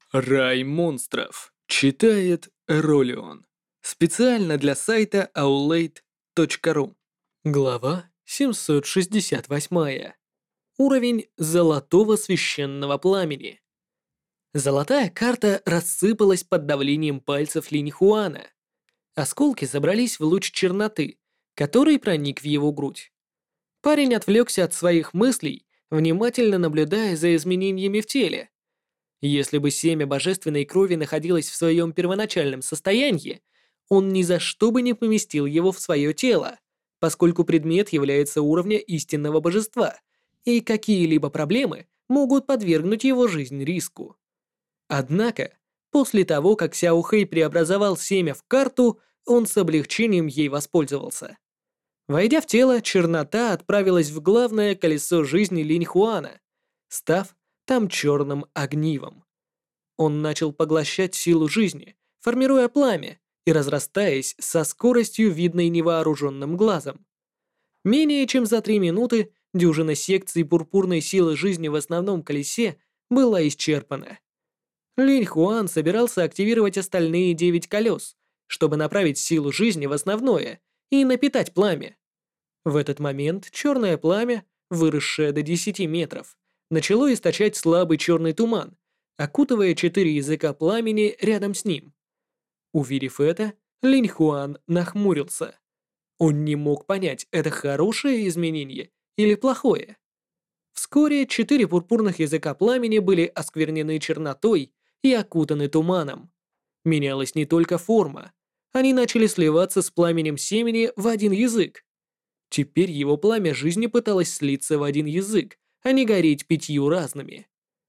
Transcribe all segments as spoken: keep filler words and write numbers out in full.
Рай монстров. Читает Ролион. Специально для сайта аулейт точка ру. Глава семьсот шестьдесят восемь. Уровень Золотого Священного Пламени. Золотая карта рассыпалась под давлением пальцев Линьхуана. Осколки забрались в луч черноты, который проник в его грудь. Парень отвлекся от своих мыслей, внимательно наблюдая за изменениями в теле. Если бы семя божественной крови находилось в своем первоначальном состоянии, он ни за что бы не поместил его в свое тело, поскольку предмет является уровня истинного божества, и какие-либо проблемы могут подвергнуть его жизнь риску. Однако, после того, как Сяо Хэй преобразовал семя в карту, он с облегчением ей воспользовался. Войдя в тело, чернота отправилась в главное колесо жизни Линьхуана, став там черным огнивом. Он начал поглощать силу жизни, формируя пламя и разрастаясь со скоростью, видной невооруженным глазом. Менее чем за три минуты дюжина секций пурпурной силы жизни в основном колесе была исчерпана. Линь Хуан собирался активировать остальные девять колес, чтобы направить силу жизни в основное и напитать пламя. В этот момент черное пламя, выросшее до десяти метров, начало источать слабый черный туман, окутывая четыре языка пламени рядом с ним. Увидев это, Линь Хуан нахмурился. Он не мог понять, это хорошее изменение или плохое. Вскоре четыре пурпурных языка пламени были осквернены чернотой и окутаны туманом. Менялась не только форма, они начали сливаться с пламенем семени в один язык. Теперь его пламя жизни пыталось слиться в один язык, а не гореть пятью разными.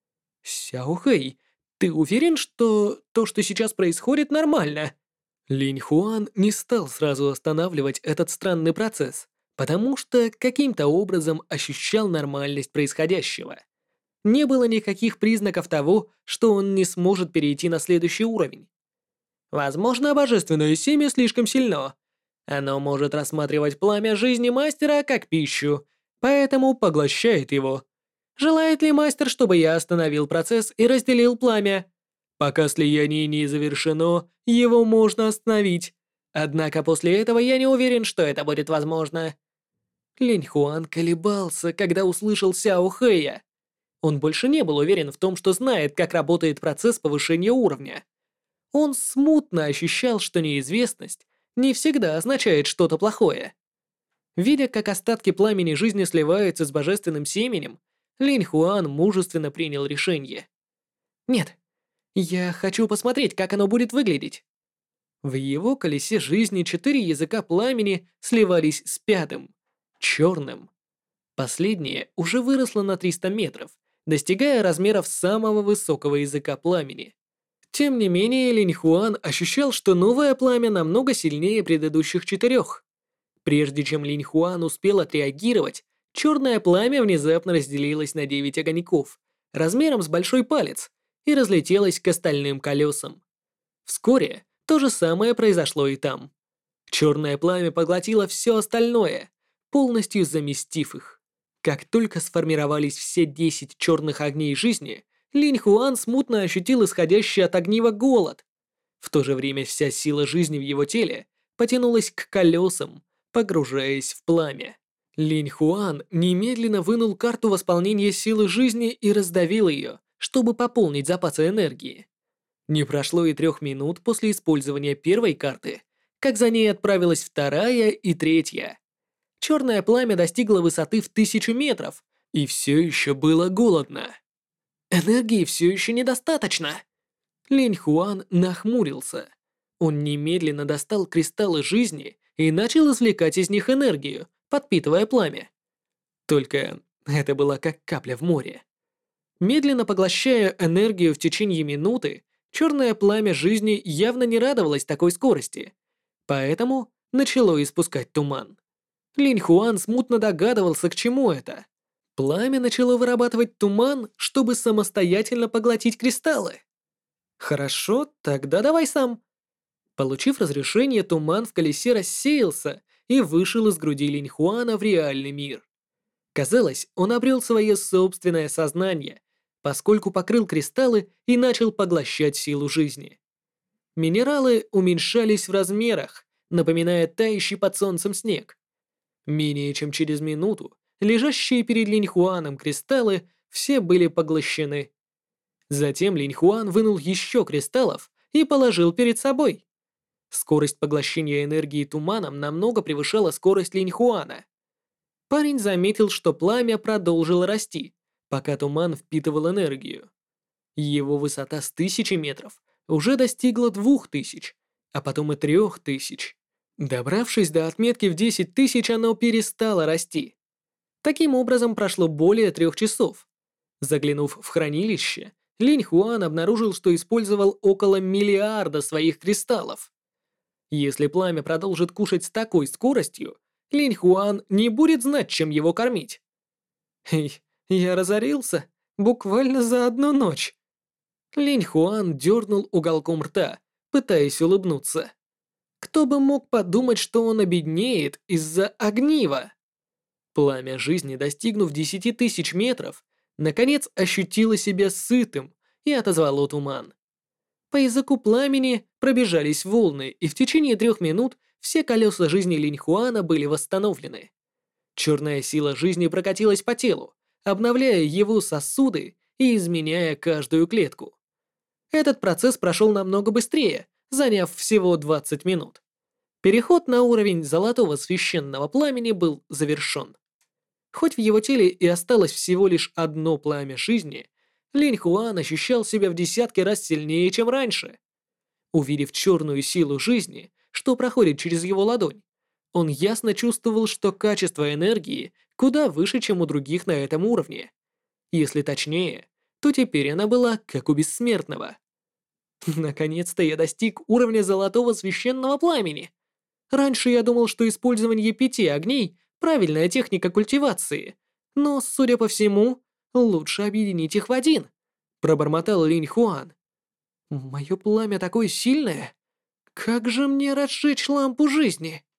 «Сяо Хэй, ты уверен, что то, что сейчас происходит, нормально?» Линь Хуан не стал сразу останавливать этот странный процесс, потому что каким-то образом ощущал нормальность происходящего. Не было никаких признаков того, что он не сможет перейти на следующий уровень. Возможно, божественное семя слишком сильно. Оно может рассматривать пламя жизни мастера как пищу, поэтому поглощает его. Желает ли мастер, чтобы я остановил процесс и разделил пламя? Пока слияние не завершено, его можно остановить. Однако после этого я не уверен, что это будет возможно. Линь Хуан колебался, когда услышал Сяо Хэя. Он больше не был уверен в том, что знает, как работает процесс повышения уровня. Он смутно ощущал, что неизвестность не всегда означает что-то плохое. Видя, как остатки пламени жизни сливаются с божественным семенем, Линь Хуан мужественно принял решение. «Нет, я хочу посмотреть, как оно будет выглядеть». В его колесе жизни четыре языка пламени сливались с пятым, черным. Последнее уже выросло на триста метров, достигая размеров самого высокого языка пламени. Тем не менее, Линь Хуан ощущал, что новое пламя намного сильнее предыдущих четырех. Прежде чем Линь Хуан успел отреагировать, черное пламя внезапно разделилось на девять огоньков, размером с большой палец, и разлетелось к остальным колесам. Вскоре то же самое произошло и там. Черное пламя поглотило все остальное, полностью заместив их. Как только сформировались все десять черных огней жизни, Линь Хуан смутно ощутил исходящий от огнива голод. В то же время вся сила жизни в его теле потянулась к колесам, погружаясь в пламя. Линь Хуан немедленно вынул карту восполнения силы жизни и раздавил ее, чтобы пополнить запасы энергии. Не прошло и трех минут после использования первой карты, как за ней отправилась вторая и третья. Черное пламя достигло высоты в тысячу метров и все еще было голодно. Энергии все еще недостаточно. Линь Хуан нахмурился. Он немедленно достал кристаллы жизни и начал извлекать из них энергию, подпитывая пламя. Только это было как капля в море. Медленно поглощая энергию в течение минуты, черное пламя жизни явно не радовалось такой скорости, поэтому начало испускать туман. Линь Хуан смутно догадывался, к чему это. Пламя начало вырабатывать туман, чтобы самостоятельно поглотить кристаллы. Хорошо, тогда давай сам. Получив разрешение, туман в колесе рассеялся и вышел из груди Линь Хуана в реальный мир. Казалось, он обрел свое собственное сознание, поскольку покрыл кристаллы и начал поглощать силу жизни. Минералы уменьшались в размерах, напоминая тающий под солнцем снег. Менее чем через минуту лежащие перед Линьхуаном кристаллы все были поглощены. Затем Линьхуан вынул еще кристаллов и положил перед собой. Скорость поглощения энергии туманом намного превышала скорость Линьхуана. Парень заметил, что пламя продолжило расти, пока туман впитывал энергию. Его высота с тысячи метров уже достигла двух тысяч, а потом и трех тысяч. Добравшись до отметки в десять тысяч, оно перестало расти. Таким образом, прошло более трех часов. Заглянув в хранилище, Линь Хуан обнаружил, что использовал около миллиарда своих кристаллов. Если пламя продолжит кушать с такой скоростью, Линь Хуан не будет знать, чем его кормить. Эй, я разорился буквально за одну ночь. Линь Хуан дернул уголком рта, пытаясь улыбнуться. Кто бы мог подумать, что он обеднеет из-за огнива? Пламя жизни, достигнув десяти тысяч метров, наконец ощутило себя сытым и отозвало туман. По языку пламени пробежались волны, и в течение трех минут все колеса жизни Линьхуана были восстановлены. Черная сила жизни прокатилась по телу, обновляя его сосуды и изменяя каждую клетку. Этот процесс прошел намного быстрее, заняв всего двадцать минут. Переход на уровень золотого священного пламени был завершен. Хоть в его теле и осталось всего лишь одно пламя жизни, Линь Хуан ощущал себя в десятки раз сильнее, чем раньше. Увидев черную силу жизни, что проходит через его ладонь, он ясно чувствовал, что качество энергии куда выше, чем у других на этом уровне. Если точнее, то теперь она была как у бессмертного. Наконец-то я достиг уровня золотого священного пламени. Раньше я думал, что использование пяти огней – правильная техника культивации, но, судя по всему, лучше объединить их в один, пробормотал Линь Хуан. Мое пламя такое сильное. Как же мне разжечь лампу жизни?